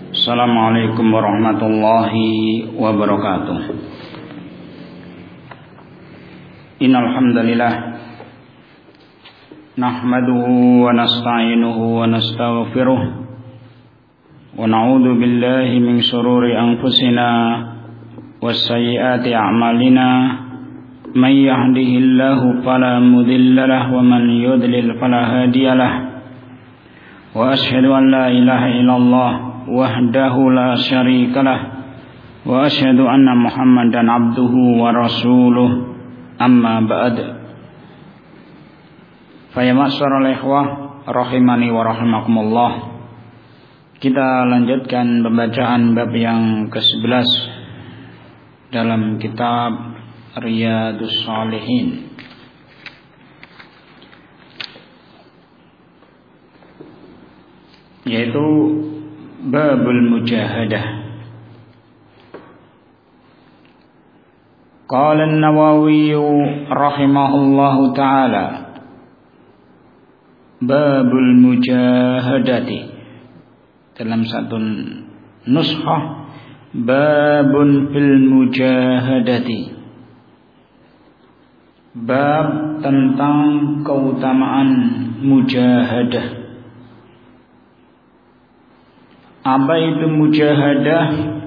Assalamualaikum warahmatullahi wabarakatuh. Innal hamdalillah nahmaduhu wa nasta'inuhu wa nastaghfiruh wa na'udzu billahi min shururi anfusina was sayyiati a'malina may yahdihillahu fala mudilla lahu wa man yudlil fala hadiyalah wa asyhadu an la ilaha illallah wahdahu la syarikalah wa asyhadu anna Muhammadan abduhu wa rasuluh amma ba'd. Fa ya ma'syaral ikhwah rahimani wa rahimakumullah. Kita lanjutkan pembacaan bab yang ke-11 dalam kitab Riyadhus Shalihin. Yaitu Babul Mujahadah. Qala an-Nawawi rahimahullahu ta'ala Babul Mujahadati. Dalam satu nuskhah Babun fil Mujahadati, bab tentang keutamaan mujahadah. Apa itu mujahadah?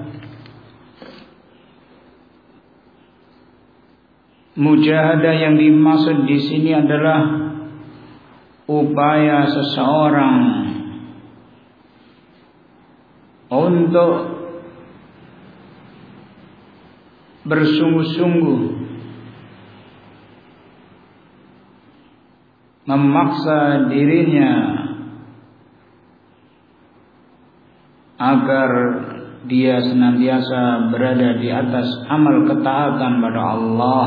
Mujahadah yang dimaksud di sini adalah upaya seseorang untuk bersungguh-sungguh memaksa dirinya agar dia senantiasa berada di atas amal ketaatan pada Allah,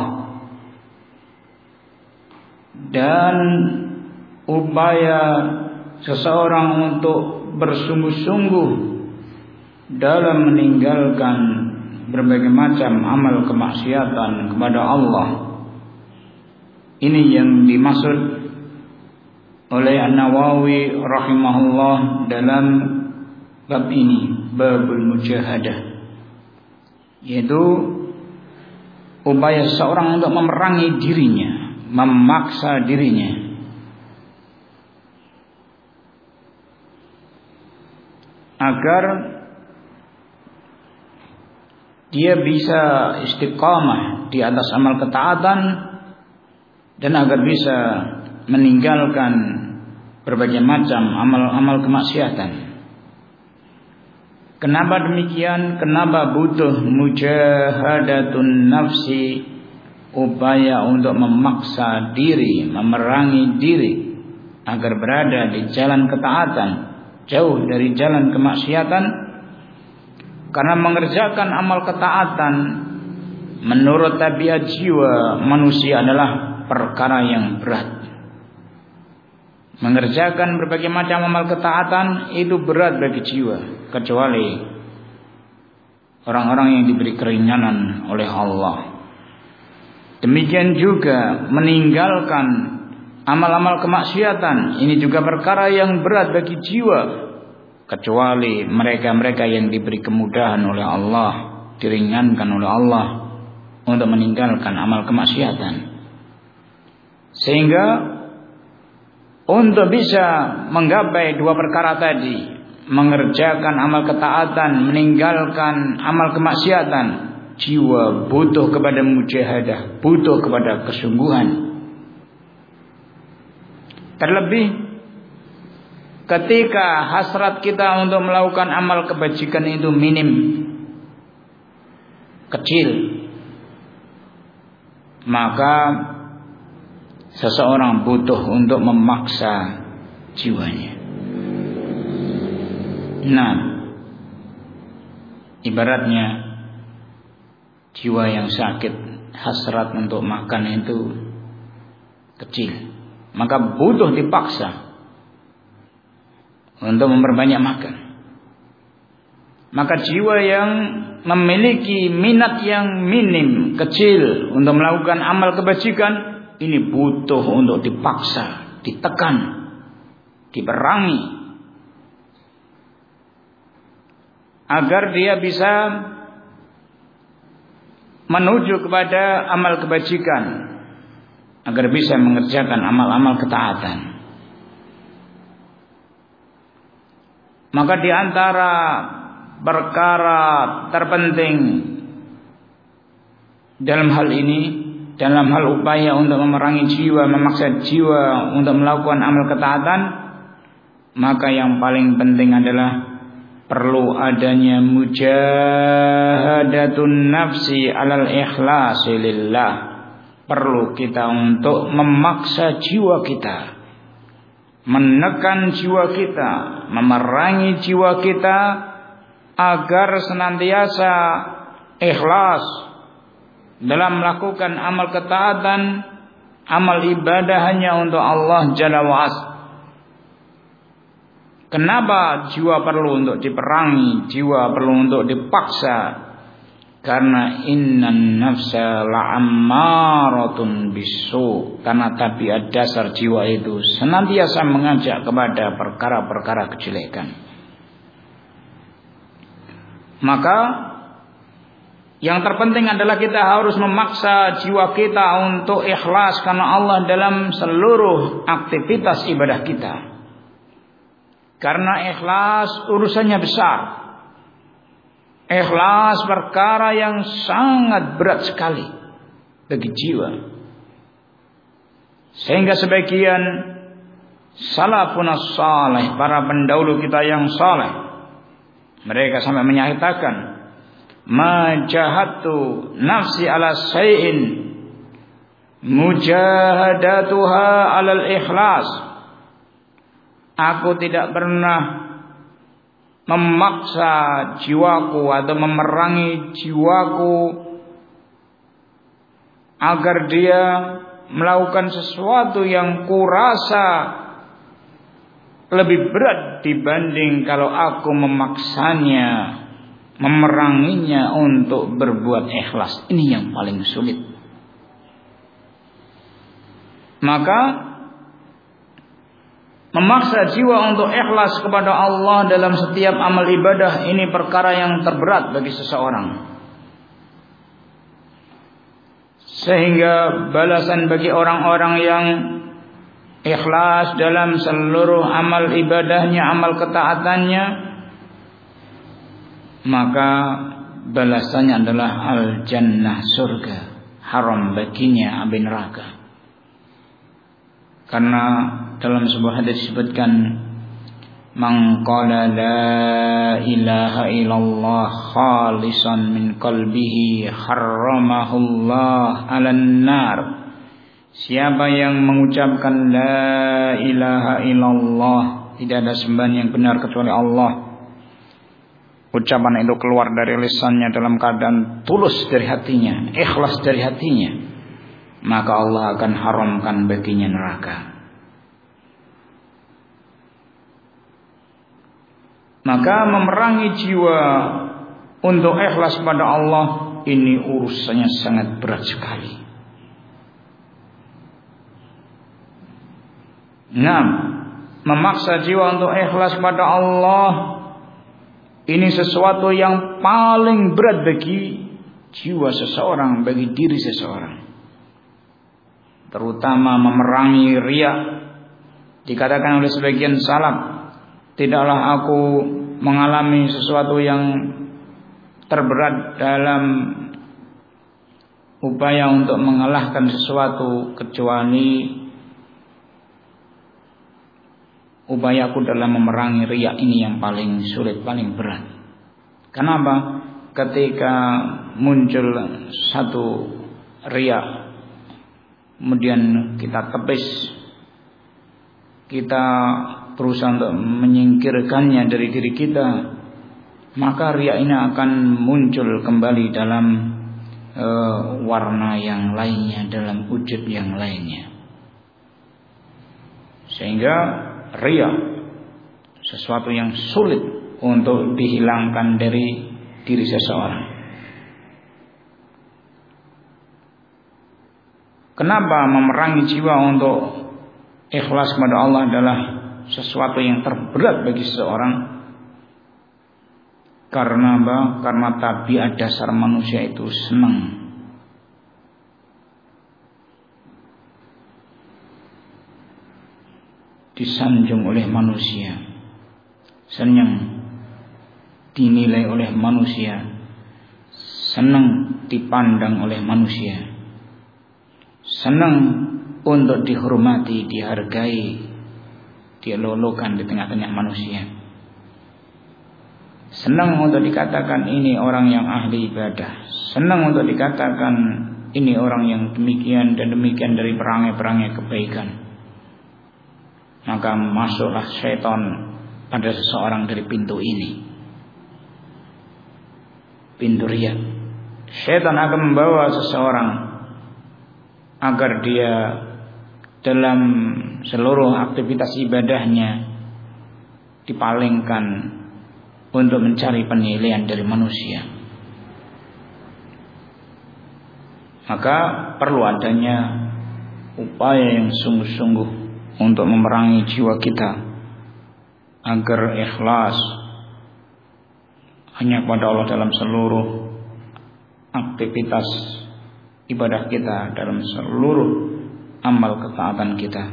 dan upaya seseorang untuk bersungguh-sungguh dalam meninggalkan berbagai macam amal kemaksiatan kepada Allah. Ini yang dimaksud oleh An-Nawawi rahimahullah dalam bab ini, babul mujahadah, yaitu upaya seseorang untuk memerangi dirinya, memaksa dirinya agar dia bisa istiqamah di atas amal ketaatan dan agar bisa meninggalkan berbagai macam amal-amal kemaksiatan. Kenapa demikian? Kenapa butuh mujahadatun nafsi, upaya untuk memaksa diri, memerangi diri agar berada di jalan ketaatan, jauh dari jalan kemaksiatan? Karena mengerjakan amal ketaatan menurut tabiat jiwa manusia adalah perkara yang berat. Mengerjakan berbagai macam amal ketaatan itu berat bagi jiwa, kecuali orang-orang yang diberi keringanan oleh Allah. Demikian juga meninggalkan amal-amal kemaksiatan, ini juga perkara yang berat bagi jiwa, kecuali mereka-mereka yang diberi kemudahan oleh Allah, diringankan oleh Allah untuk meninggalkan amal kemaksiatan. Sehingga untuk bisa menggapai dua perkara tadi, mengerjakan amal ketaatan, meninggalkan amal kemaksiatan, jiwa butuh kepada mujahadah, butuh kepada kesungguhan. Terlebih ketika hasrat kita untuk melakukan amal kebajikan itu minim, kecil, maka seseorang butuh untuk memaksa jiwanya. Nah, ibaratnya jiwa yang sakit, hasrat untuk makan itu kecil, maka butuh dipaksa untuk memperbanyak makan. Maka jiwa yang memiliki minat yang minim, kecil untuk melakukan amal kebajikan, ini butuh untuk dipaksa, ditekan, diperangi agar dia bisa menuju kepada amal kebajikan, agar bisa mengerjakan amal-amal ketaatan. Maka di antara perkara terpenting dalam hal ini, dalam hal upaya untuk memerangi jiwa, memaksa jiwa untuk melakukan amal ketaatan, maka yang paling penting adalah perlu adanya mujahadatun nafsi alal ikhlasi lillah. Perlu kita untuk memaksa jiwa kita, menekan jiwa kita, memerangi jiwa kita agar senantiasa ikhlas dalam melakukan amal ketaatan, amal ibadah hanya untuk Allah Jalla wa'ala. Kenapa jiwa perlu untuk diperangi, jiwa perlu untuk dipaksa? Karena innan nafsa la'ammaratun bisu. Karena tabiat dasar jiwa itu senantiasa mengajak kepada perkara-perkara kejelekan. Maka yang terpenting adalah kita harus memaksa jiwa kita untuk ikhlas karena Allah dalam seluruh aktivitas ibadah kita. Karena ikhlas urusannya besar. Ikhlas perkara yang sangat berat sekali bagi jiwa. Sehingga sebagian salafun salih, para pendahulu kita yang saleh, mereka sampai menyatakan, ma jahadtu nafsi ala syai'in mujahadatuha alal ikhlas. Aku tidak pernah memaksa jiwaku atau memerangi jiwaku agar dia melakukan sesuatu yang kurasa lebih berat dibanding kalau aku memaksanya, memeranginya untuk berbuat ikhlas. Ini yang paling sulit. Maka memaksa jiwa untuk ikhlas kepada Allah dalam setiap amal ibadah ini perkara yang terberat bagi seseorang. Sehingga balasan bagi orang-orang yang ikhlas dalam seluruh amal ibadahnya, amal ketaatannya, maka balasannya adalah al-jannah, surga. Haram baginya api neraka. Karena dalam sebuah hadis disebutkan, man qala la ilaha illallah khalisan min qalbihi harramahullah 'alan nar. Siapa yang mengucapkan la ilaha illallah, tidak ada sembahan yang benar kecuali Allah, ucapan itu keluar dari lisannya dalam keadaan tulus dari hatinya, ikhlas dari hatinya, maka Allah akan haramkan baginya neraka. Maka memerangi jiwa untuk ikhlas pada Allah ini urusannya sangat berat sekali. Memaksa jiwa untuk ikhlas pada Allah ini sesuatu yang paling berat bagi jiwa seseorang, bagi diri seseorang. Terutama memerangi riya. Dikatakan oleh sebagian salaf, tidaklah aku mengalami sesuatu yang terberat dalam upaya untuk mengalahkan sesuatu kecuali upayaku dalam memerangi riya. Ini yang paling sulit, paling berat. Kenapa? Ketika muncul satu riya, kemudian kita tepis, kita berusaha untuk menyingkirkannya dari diri kita, maka riya ini akan muncul kembali dalam warna yang lainnya, dalam wujud yang lainnya. Sehingga riya sesuatu yang sulit untuk dihilangkan dari diri seseorang. Kenapa memerangi jiwa untuk ikhlas kepada Allah adalah sesuatu yang terberat bagi seseorang? Karena apa? Karena tabiat dasar manusia itu senang disanjung oleh manusia, senang dinilai oleh manusia, senang dipandang oleh manusia, senang untuk dihormati, dihargai, dilulukan di tengah-tengah manusia. Senang untuk dikatakan ini orang yang ahli ibadah, senang untuk dikatakan ini orang yang demikian dan demikian dari perangai-perangai kebaikan. Maka masuklah syaitan pada seseorang dari pintu ini, pintu riya. Syaitan akan membawa seseorang agar dia dalam seluruh aktivitas ibadahnya dipalingkan untuk mencari penilaian dari manusia. Maka perlu adanya upaya yang sungguh-sungguh untuk memerangi jiwa kita agar ikhlas hanya kepada Allah dalam seluruh aktivitas ibadah kita, dalam seluruh amal ketaatan kita.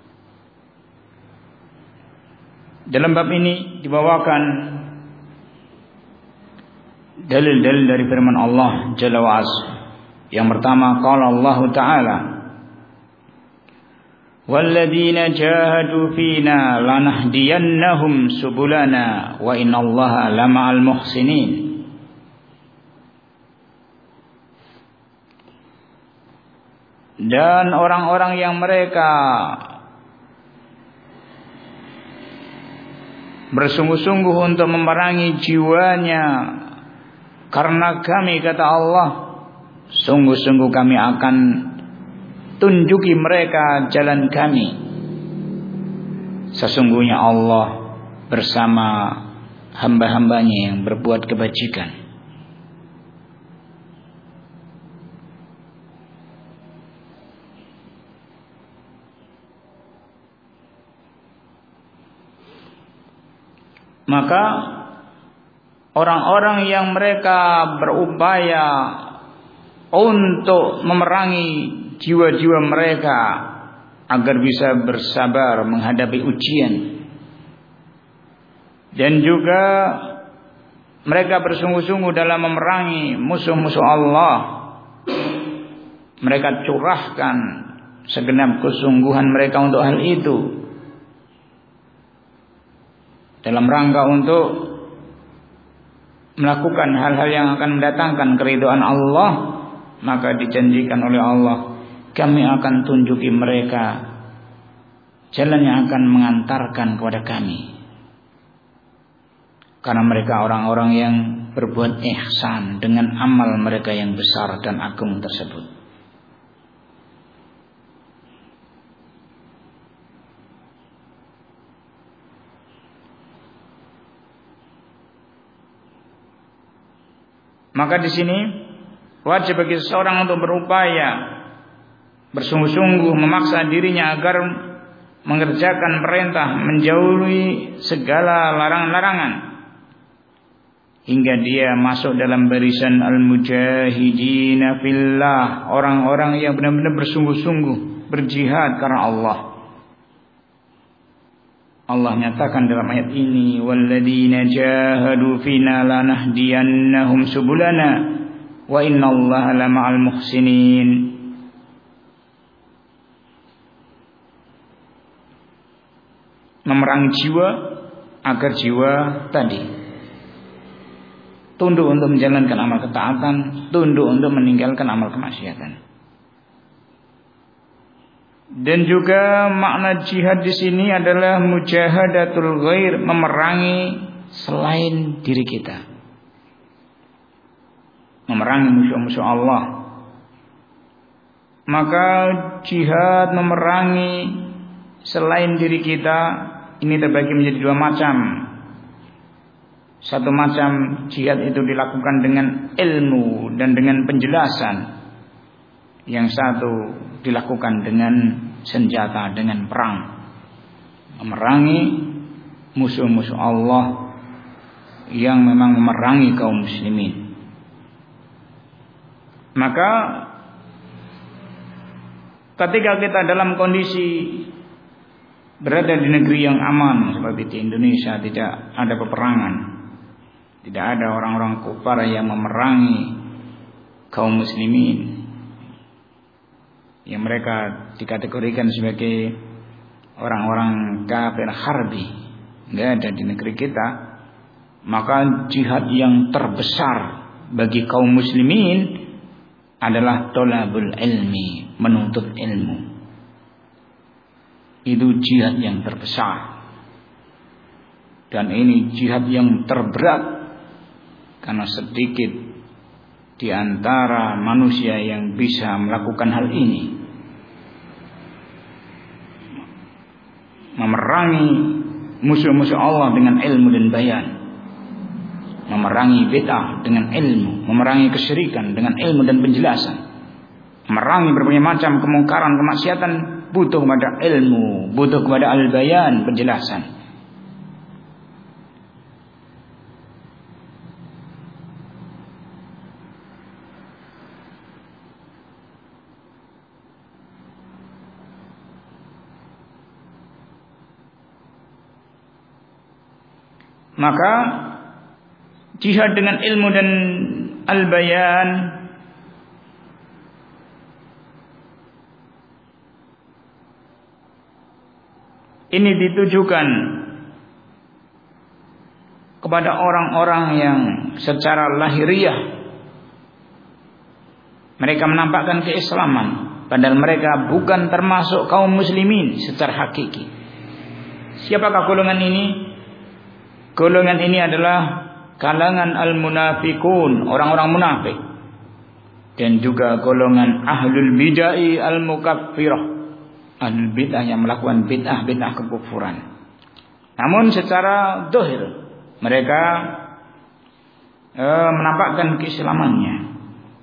Dalam bab ini dibawakan dalil-dalil dari firman Allah Jalla wa Azza. Yang pertama, qala Allah Ta'ala, walladzina jahadu fina lanahdiyannahum subulana wa innallaha lama'al muhsinin. Dan orang-orang yang mereka bersungguh-sungguh untuk memerangi jiwanya karena kami, kata Allah, sungguh-sungguh kami akan tunjuki mereka jalan kami. Sesungguhnya Allah bersama hamba-hambanya yang berbuat kebajikan. Maka orang-orang yang mereka berupaya untuk memerangi jiwa-jiwa mereka agar bisa bersabar menghadapi ujian, dan juga mereka bersungguh-sungguh dalam memerangi musuh-musuh Allah, mereka curahkan segenap kesungguhan mereka untuk hal itu dalam rangka untuk melakukan hal-hal yang akan mendatangkan keridhaan Allah. Maka dijanjikan oleh Allah, kami akan tunjuki mereka jalan yang akan mengantarkan kepada kami, karena mereka orang-orang yang berbuat ihsan dengan amal mereka yang besar dan agung tersebut. Maka di sini wajib bagi seseorang untuk berupaya bersungguh-sungguh memaksa dirinya agar mengerjakan perintah, menjauhi segala larangan-larangan, hingga dia masuk dalam barisan al-mujahidina fillah, orang-orang yang benar-benar bersungguh-sungguh berjihad karena Allah. Allah nyatakan dalam ayat ini, walladzina jahadu fina lanahdiyannahum subulana wa innallaha lama'al muhsinin. Memerangi jiwa agar jiwa tadi tunduk untuk menjalankan amal ketaatan, tunduk untuk meninggalkan amal kemaksiatan. Dan juga makna jihad di sini adalah mujahadatul ghair, memerangi selain diri kita, memerangi musuh-musuh Allah. Maka jihad memerangi selain diri kita ini terbagi menjadi dua macam. Satu macam jihad itu dilakukan dengan ilmu dan dengan penjelasan. Yang satu dilakukan dengan senjata, dengan perang, memerangi musuh-musuh Allah yang memang memerangi kaum muslimin. Maka ketika kita dalam kondisi berada di negeri yang aman seperti di Indonesia, tidak ada peperangan, tidak ada orang-orang kufar yang memerangi kaum muslimin, yang mereka dikategorikan sebagai orang-orang kafir harbi, nggak ada di negeri kita. Maka jihad yang terbesar bagi kaum muslimin adalah thalabul ilmi, menuntut ilmu. Itu jihad yang terbesar, dan ini jihad yang terberat, karena sedikit di antara manusia yang bisa melakukan hal ini, memerangi musuh-musuh Allah dengan ilmu dan bayan, memerangi bid'ah dengan ilmu, memerangi kesyirikan dengan ilmu dan penjelasan, memerangi berbagai macam kemungkaran, kemaksiatan, butuh kepada ilmu, butuh kepada al-bayan, penjelasan. Maka jihad dengan ilmu dan al-bayan ini ditujukan kepada orang-orang yang secara lahiriah mereka menampakkan keislaman, padahal mereka bukan termasuk kaum muslimin secara hakiki. Siapakah golongan ini? Golongan ini adalah kalangan al-munafikun, orang-orang munafik, dan juga golongan ahlul bid'ah al-mukaffirah, ahlul bid'ah yang melakukan bid'ah kekufuran. Namun secara zahir mereka menampakkan keislamannya.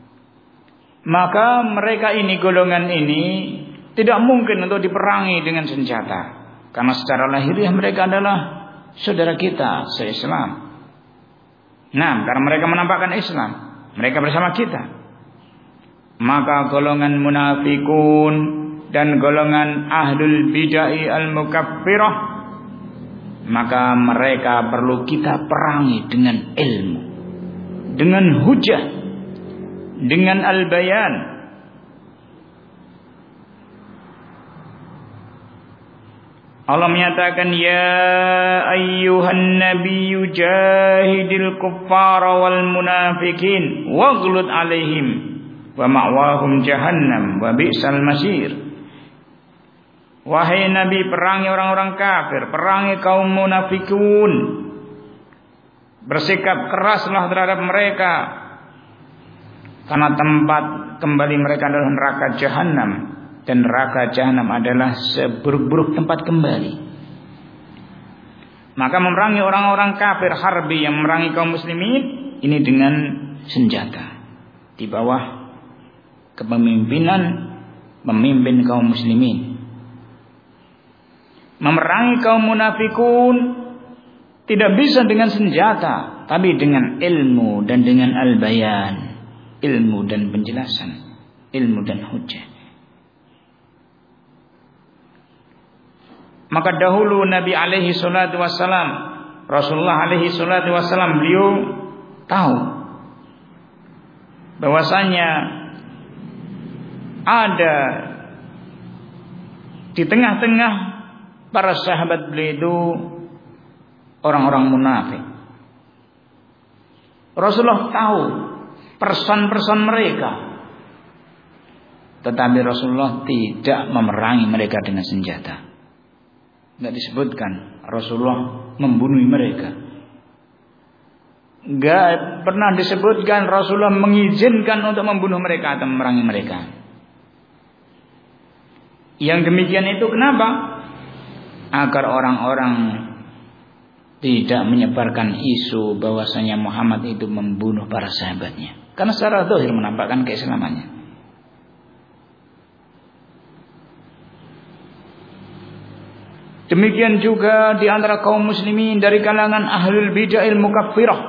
Maka mereka ini, golongan ini tidak mungkin untuk diperangi dengan senjata, karena secara lahiriah mereka adalah saudara kita se-Islam. Nah, karena mereka menampakkan Islam, mereka bersama kita. Maka golongan munafikun dan golongan ahlul bid'ah al-mukaffirah, maka mereka perlu kita perangi dengan ilmu, dengan hujah, dengan al-bayan. Allah menyatakan, ya ayyuhan nabiyyu jahidil kuffara wal munafikin waghlud alaihim wa ma'wahum jahannam wa bi'sal masir. Wahai Nabi, perangi orang-orang kafir, perangi kaum munafikun, bersikap keraslah terhadap mereka, karena tempat kembali mereka adalah neraka jahannam. Dan neraka jahanam adalah seburuk-buruk tempat kembali. Maka memerangi orang-orang kafir harbi yang memerangi kaum muslimin ini dengan senjata, di bawah kepemimpinan pemimpin kaum muslimin. Memerangi kaum munafikun tidak bisa dengan senjata, tapi dengan ilmu dan dengan al-bayan, ilmu dan penjelasan, ilmu dan hujjah. Maka dahulu Nabi alaihi salatu wassalam, Rasulullah alaihi salatu wassalam, beliau tahu bahwasanya ada di tengah-tengah para sahabat beliau itu orang-orang munafik. Rasulullah tahu person-person mereka, tetapi Rasulullah tidak memerangi mereka dengan senjata. Tidak disebutkan Rasulullah membunuh mereka. Tidak pernah disebutkan Rasulullah mengizinkan untuk membunuh mereka atau memerangi mereka. Yang demikian itu kenapa? Agar orang-orang tidak menyebarkan isu bahwasanya Muhammad itu membunuh para sahabatnya, karena secara zahir menampakkan keislamannya. Demikian juga di antara kaum muslimin dari kalangan ahlul bid'ah mukaffirah,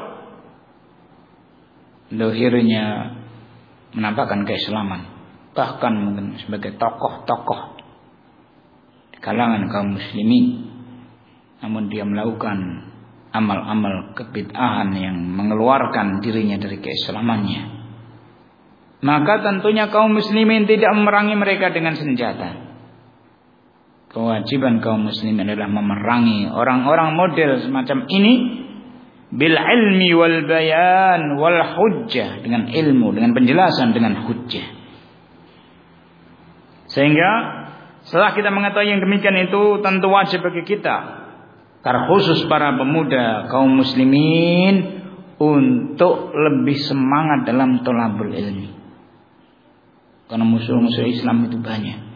lahirnya menampakkan keislaman, bahkan mungkin sebagai tokoh-tokoh di kalangan kaum muslimin, namun dia melakukan amal-amal kebid'ahan yang mengeluarkan dirinya dari keislamannya. Maka tentunya kaum muslimin tidak memerangi mereka dengan senjata. Kewajiban kaum muslimin adalah memerangi orang-orang model semacam ini bil ilmi wal bayan wal hujjah, dengan ilmu, dengan penjelasan, dengan hujjah. Sehingga setelah kita mengetahui yang demikian itu, tentu wajib bagi kita, terkhusus para pemuda kaum muslimin, untuk lebih semangat dalam thalabul ilmi. Karena musuh-musuh Islam itu banyak.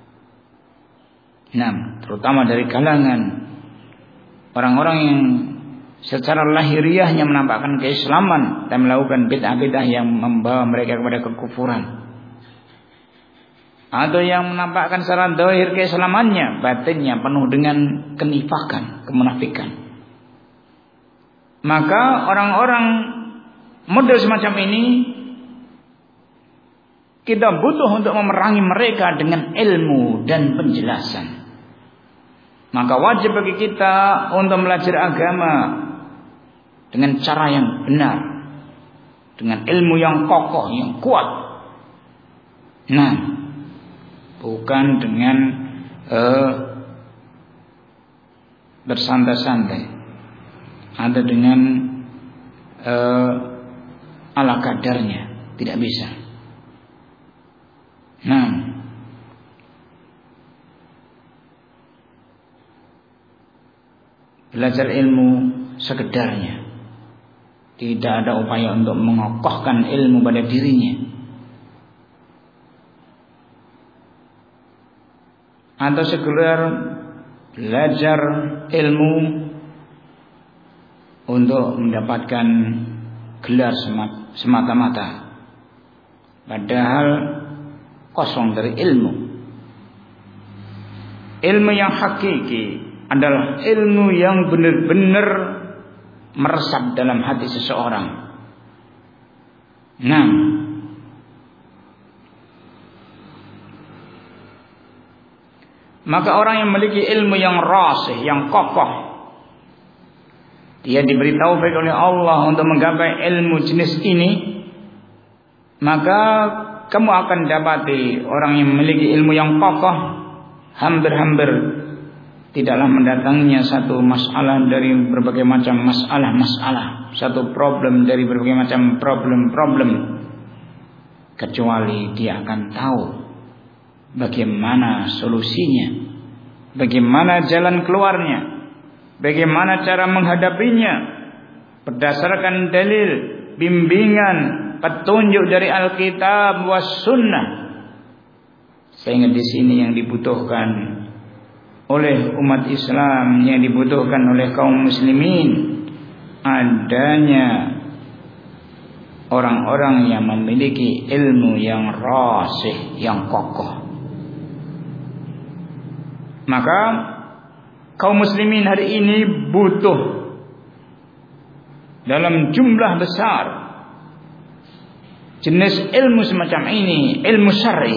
Nah, terutama dari kalangan orang-orang yang secara lahiriahnya menampakkan keislaman dan melakukan bid'ah-bid'ah yang membawa mereka kepada kekufuran, atau yang menampakkan secara zahir keislamannya, batinnya penuh dengan kenifakan, kemunafikan. Maka orang-orang model semacam ini kita butuh untuk memerangi mereka dengan ilmu dan penjelasan. Maka wajib bagi kita untuk belajar agama dengan cara yang benar, dengan ilmu yang kokoh, yang kuat. Nah, bukan dengan bersantai-santai atau dengan ala kadarnya, tidak bisa. Nah, belajar ilmu sekedarnya, tidak ada upaya untuk mengokohkan ilmu pada dirinya, atau sekedar belajar ilmu untuk mendapatkan gelar semata-mata, padahal kosong dari ilmu. Ilmu yang hakiki adalah ilmu yang benar-benar meresap dalam hati seseorang. Nah, maka orang yang memiliki ilmu yang rasih, yang kokoh, dia diberi taufik oleh Allah untuk menggapai ilmu jenis ini, maka kamu akan dapati orang yang memiliki ilmu yang kokoh, hampir-hampir tidaklah mendatangnya satu masalah dari berbagai macam masalah-masalah, satu problem dari berbagai macam problem-problem, kecuali dia akan tahu bagaimana solusinya, bagaimana jalan keluarnya, bagaimana cara menghadapinya berdasarkan dalil, bimbingan, petunjuk dari Alkitab was Sunnah. Sehingga di sini yang dibutuhkan oleh umat Islam, yang dibutuhkan oleh kaum muslimin, adanya orang-orang yang memiliki ilmu yang rasih, yang kokoh. Maka kaum muslimin hari ini butuh dalam jumlah besar jenis ilmu semacam ini, ilmu syar'i.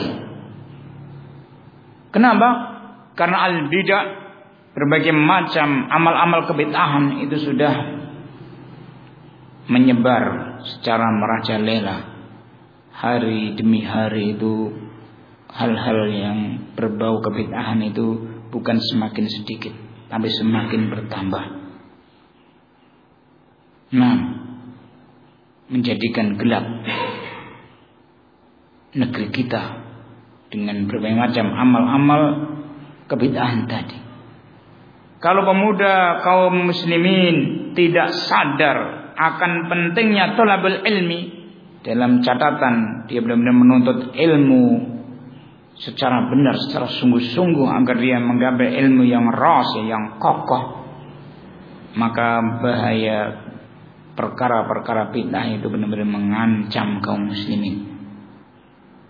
Kenapa? Karena al-bid'ah, berbagai macam amal-amal kebid'ahan itu sudah menyebar secara merajalela. Hari demi hari itu hal-hal yang berbau kebid'ahan itu bukan semakin sedikit, tapi semakin bertambah. Nah, menjadikan gelap negeri kita dengan berbagai macam amal-amal kebid'ahan tadi. Kalau pemuda kaum muslimin tidak sadar akan pentingnya thalabul ilmi, dalam catatan dia benar-benar menuntut ilmu secara benar, secara sungguh-sungguh agar dia menggapai ilmu yang rasih, yang kokoh, maka bahaya perkara-perkara bid'ah itu benar-benar mengancam kaum muslimin.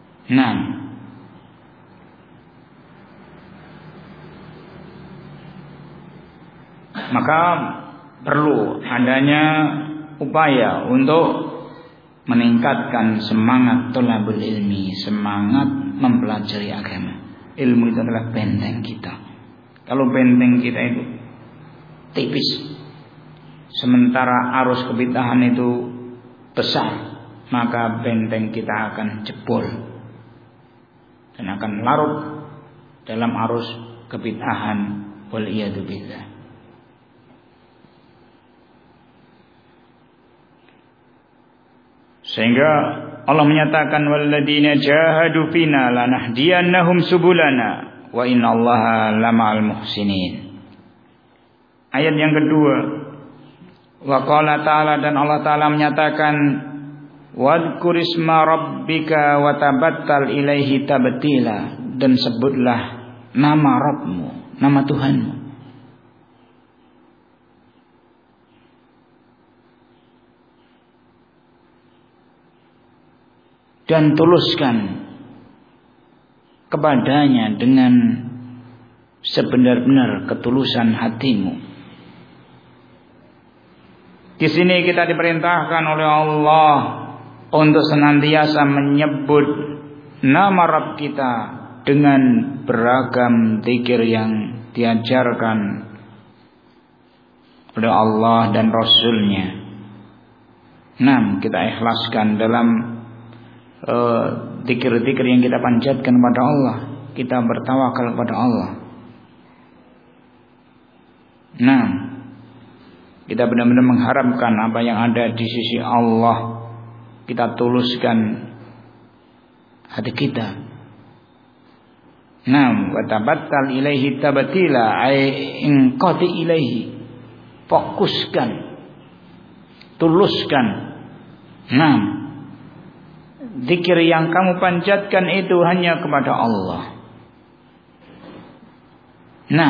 Nah, Maka perlu adanya upaya untuk meningkatkan semangat thalabul ilmi, semangat mempelajari agama. Ilmu itu adalah benteng kita. Kalau benteng kita itu tipis, sementara arus kebid'ahan itu besar, maka benteng kita akan jebol dan akan larut dalam arus kebid'ahan. Wal iyadu billah. Sehingga Allah menyatakan walladzina jahadu fina lanahdiyannahum subulana wa innallaha lama'al muhsinin. Ayat yang kedua, wa qala ta'ala, dan Allah Ta'ala menyatakan wadhkur isma rabbika wa tabattal ilaihi tabtila, dan sebutlah nama Rabbmu, nama Tuhanmu, dan tuluskan kepadanya dengan sebenar-benar ketulusan hatimu. Di sini kita diperintahkan oleh Allah untuk senantiasa menyebut nama Rabb kita dengan beragam zikir yang diajarkan oleh Allah dan Rasul-Nya. Nah, kita ikhlaskan dalam zikir-zikir yang kita panjatkan kepada Allah. Kita bertawakal kepada Allah. Nah, kita benar-benar mengharapkan apa yang ada di sisi Allah. Kita tuluskan hati kita. Nah, wa tabattal ilaihi tabtila, ai inqati ilaihi. Fokuskan, tuluskan. Nah, zikir yang kamu panjatkan itu hanya kepada Allah. Nah,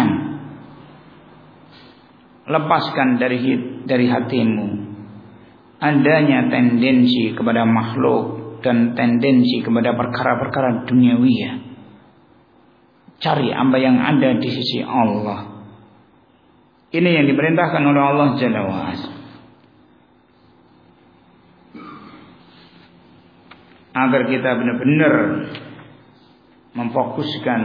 lepaskan dari hatimu adanya tendensi kepada makhluk dan tendensi kepada perkara-perkara duniawiyah. Cari apa yang ada di sisi Allah. Ini yang diperintahkan oleh Allah Jalla wa Ala. Agar kita benar-benar memfokuskan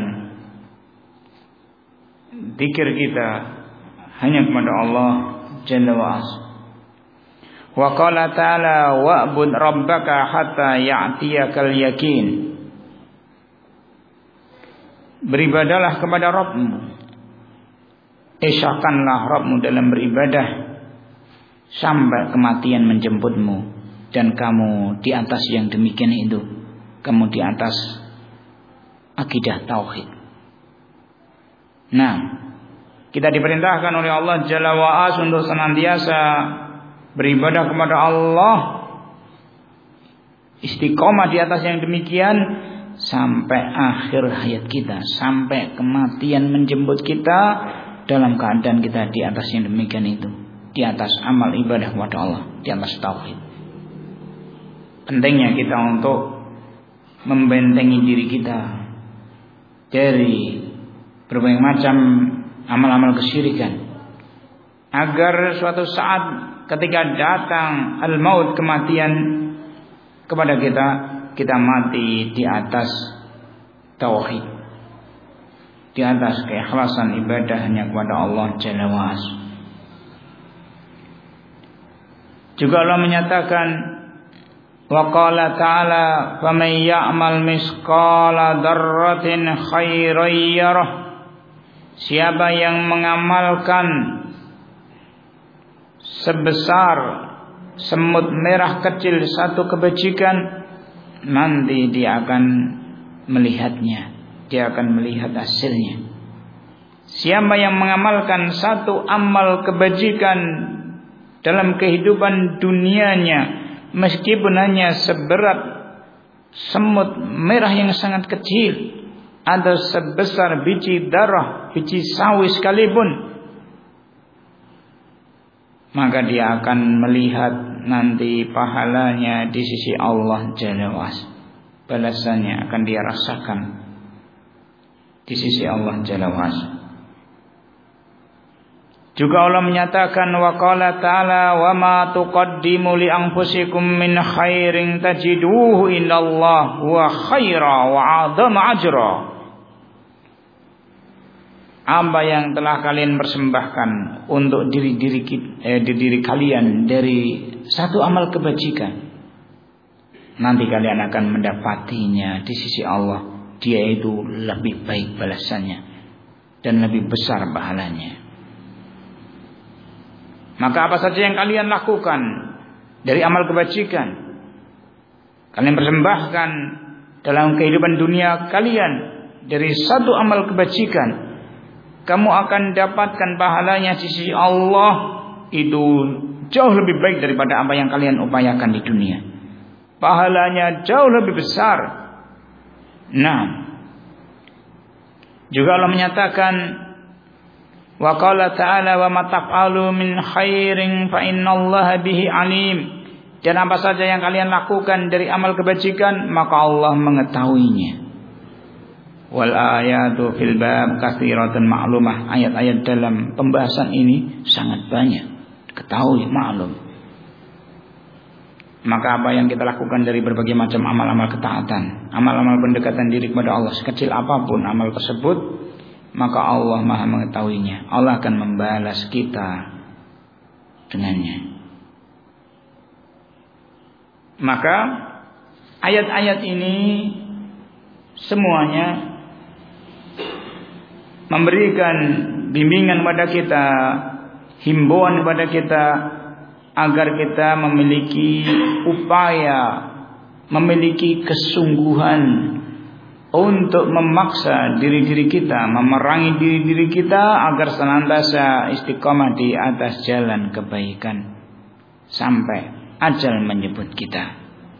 zikir kita hanya kepada Allah Jalla wa Ala. Wa qala ta'ala wa'bud rabbaka hatta ya'tiyakal yakin. Beribadalah kepada Rabbmu, esakanlah Rabbmu dalam beribadah sampai kematian menjemputmu, dan kamu di atas yang demikian itu, kamu di atas akidah tauhid. Nah, kita diperintahkan oleh Allah Jalla wa Ala untuk senantiasa beribadah kepada Allah, istiqomah di atas yang demikian sampai akhir hayat kita, sampai kematian menjemput kita dalam keadaan kita di atas yang demikian itu, di atas amal ibadah kepada Allah, di atas tauhid. Pentingnya kita untuk membentengi diri kita dari berbagai macam amal-amal kesyirikan, agar suatu saat ketika datang al-maut, kematian kepada kita, kita mati di atas tauhid, di atas keikhlasan ibadahnya kepada Allah Jalla wa Ala. Juga Allah menyatakan wa qala ta'ala faman ya'mal misqala dzarratin khairan yarah. Siapa yang mengamalkan sebesar semut merah kecil satu kebajikan, nanti dia akan melihatnya, dia akan melihat hasilnya. Siapa yang mengamalkan satu amal kebajikan dalam kehidupan dunianya, meskipun hanya seberat semut merah yang sangat kecil atau sebesar biji darah, biji sawi sekalipun, maka dia akan melihat nanti pahalanya di sisi Allah Jalla wa Ala. Balasannya akan dia rasakan di sisi Allah Jalla wa Ala. Juga Allah menyatakan wa qala ta'ala wa ma tuqaddimu li anfusikum min khairin tajiduhu indallahi wa khaira wa 'azama ajra. Apa yang telah kalian persembahkan untuk diri kalian dari satu amal kebajikan, nanti kalian akan mendapatinya di sisi Allah. Dia itu lebih baik balasannya dan lebih besar pahalanya. Maka apa saja yang kalian lakukan dari amal kebajikan, kalian persembahkan dalam kehidupan dunia kalian dari satu amal kebajikan, kamu akan dapatkan pahalanya di sisi Allah itu jauh lebih baik daripada apa yang kalian upayakan di dunia. Pahalanya jauh lebih besar. Nah, juga Allah menyatakan wa qala ta'ala wa ma taf'alu min khairin fa innallaha bihi alim. Dan apa saja yang kalian lakukan dari amal kebajikan, maka Allah mengetahuinya. Wal ayatu fil bab katsiratun ma'lumah. Ayat-ayat dalam pembahasan ini sangat banyak, ketahui, maklum. Maka apa yang kita lakukan dari berbagai macam amal-amal ketaatan, amal-amal pendekatan diri kepada Allah, sekecil apapun amal tersebut, maka Allah Maha mengetahuinya. Allah akan membalas kita dengannya. Maka ayat-ayat ini semuanya memberikan bimbingan kepada kita, himbauan kepada kita agar kita memiliki upaya, memiliki kesungguhan untuk memaksa diri-diri kita, memerangi diri-diri kita agar senantiasa istiqomah di atas jalan kebaikan sampai ajal menjemput kita.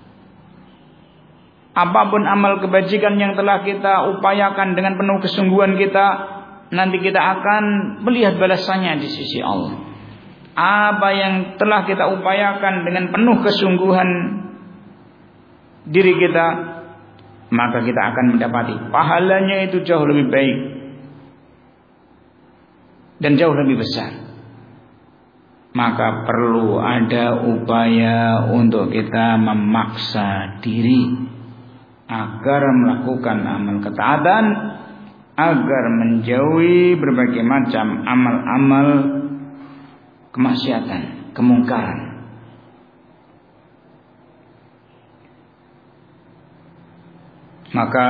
Apapun amal kebajikan yang telah kita upayakan dengan penuh kesungguhan kita, nanti kita akan melihat balasannya di sisi Allah. Apa yang telah kita upayakan dengan penuh kesungguhan diri kita, maka kita akan mendapati pahalanya itu jauh lebih baik dan jauh lebih besar. Maka perlu ada upaya untuk kita memaksa diri agar melakukan amal ketaatan, agar menjauhi berbagai macam amal-amal kemaksiatan, kemungkaran. Maka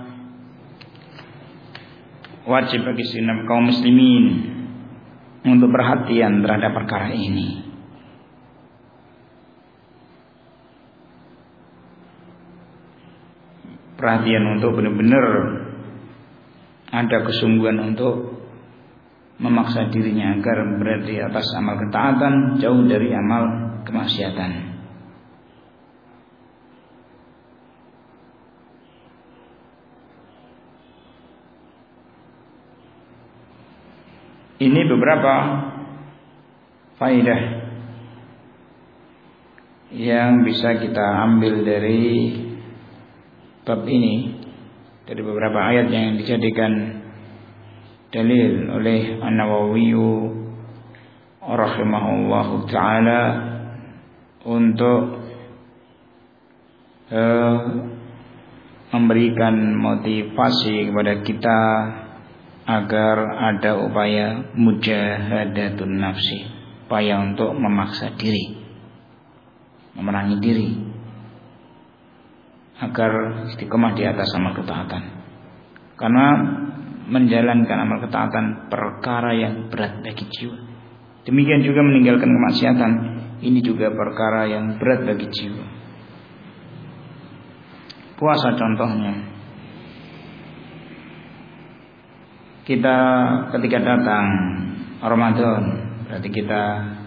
wajib bagi segenap kaum muslimin untuk perhatian terhadap perkara ini. Perhatian untuk benar-benar ada kesungguhan untuk memaksa dirinya agar berada di atas amal ketaatan, jauh dari amal kemaksiatan. Ini beberapa faedah yang bisa kita ambil dari bab ini, dari beberapa ayat yang dijadikan dalil oleh An-Nawawi rahimahullahu taala untuk memberikan motivasi kepada kita agar ada upaya mujahadatun nafsi, upaya untuk memaksa diri, memerangi diri agar istiqomah di atas amal ketaatan. Karena menjalankan amal ketaatan perkara yang berat bagi jiwa. Demikian juga meninggalkan kemaksiatan, ini juga perkara yang berat bagi jiwa. Puasa contohnya, kita ketika datang Ramadan, berarti kita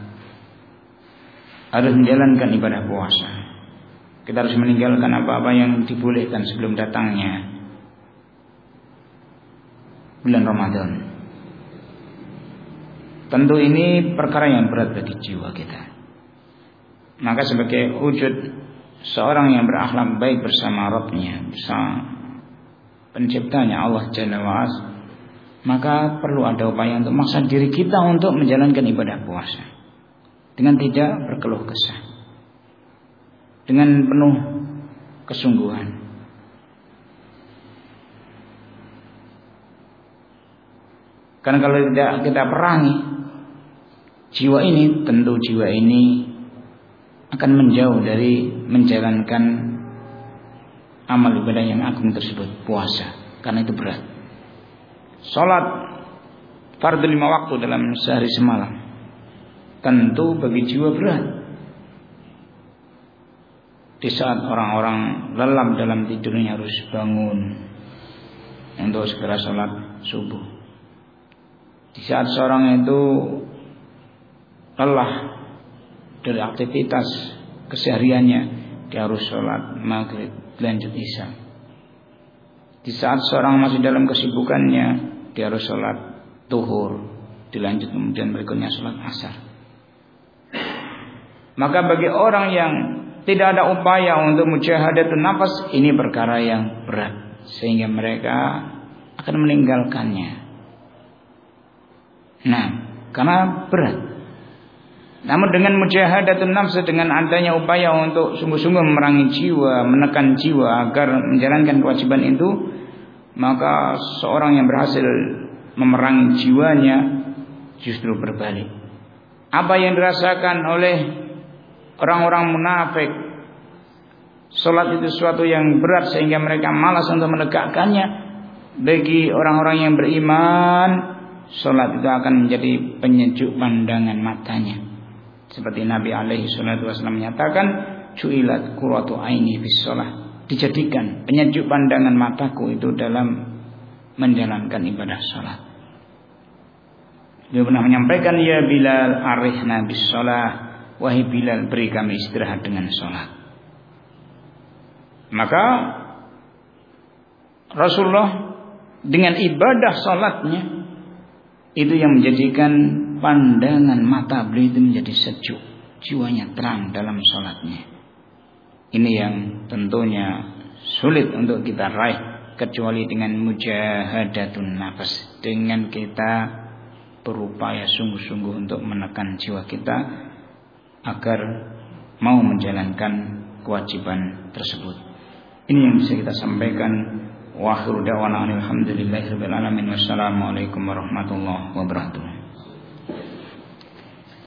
harus menjalankan ibadah puasa. Kita harus meninggalkan apa-apa yang dibolehkan sebelum datangnya bulan Ramadan. Tentu ini perkara yang berat bagi jiwa kita. Maka sebagai wujud seorang yang berakhlak baik bersama Rabb-Nya, bersama penciptanya Allah Jalla wa'ala, maka perlu ada upaya untuk memaksa diri kita untuk menjalankan ibadah puasa dengan tidak berkeluh kesah, dengan penuh kesungguhan. Karena kalau tidak kita perangi jiwa ini, tentu jiwa ini akan menjauh dari menjalankan amal ibadah yang agung tersebut, puasa, karena itu berat. Salat fardu 5 waktu dalam sehari semalam tentu bagi jiwa berat. Di saat orang-orang lelap dalam tidurnya harus bangun untuk segera salat subuh. Di saat seorang itu lelah dari aktivitas kesehariannya, dia harus salat maghrib lanjut isya. Di saat seorang masih dalam kesibukannya, dia harus sholat zuhur, dilanjut kemudian berikutnya sholat asar. Maka bagi orang yang tidak ada upaya untuk mujahadatun nafas, ini perkara yang berat, sehingga mereka akan meninggalkannya. Nah, karena berat. Namun dengan mujahadatun nafs, dengan adanya upaya untuk sungguh-sungguh memerangi jiwa, menekan jiwa agar menjalankan kewajiban itu, maka seorang yang berhasil memerangi jiwanya justru berbalik. Apa yang dirasakan oleh orang-orang munafik, salat itu sesuatu yang berat sehingga mereka malas untuk menegakkannya, bagi orang-orang yang beriman, salat itu akan menjadi penyejuk pandangan matanya. Seperti Nabi alaihi salatu wasallam menyatakan, "Ju'ilat qurratu aini bis shalah." Dijadikan penyejuk pandangan mataku itu dalam menjalankan ibadah salat. Dia pernah menyampaikan, "Ya Bilal, arihna bis shalah." Wahai Bilal, beri kami istirahat dengan salat. Maka Rasulullah dengan ibadah salatnya itu yang menjadikan pandangan mata beliau itu menjadi sejuk, jiwanya terang dalam salatnya. Ini yang tentunya sulit untuk kita raih kecuali dengan mujahadatun nafas, dengan kita berupaya sungguh-sungguh untuk menekan jiwa kita agar mau menjalankan kewajiban tersebut. Ini yang bisa kita sampaikan. Wa akhiru da'wana alhamdulillahirabbil alamin. Wassalamualaikum warahmatullahi wabarakatuh.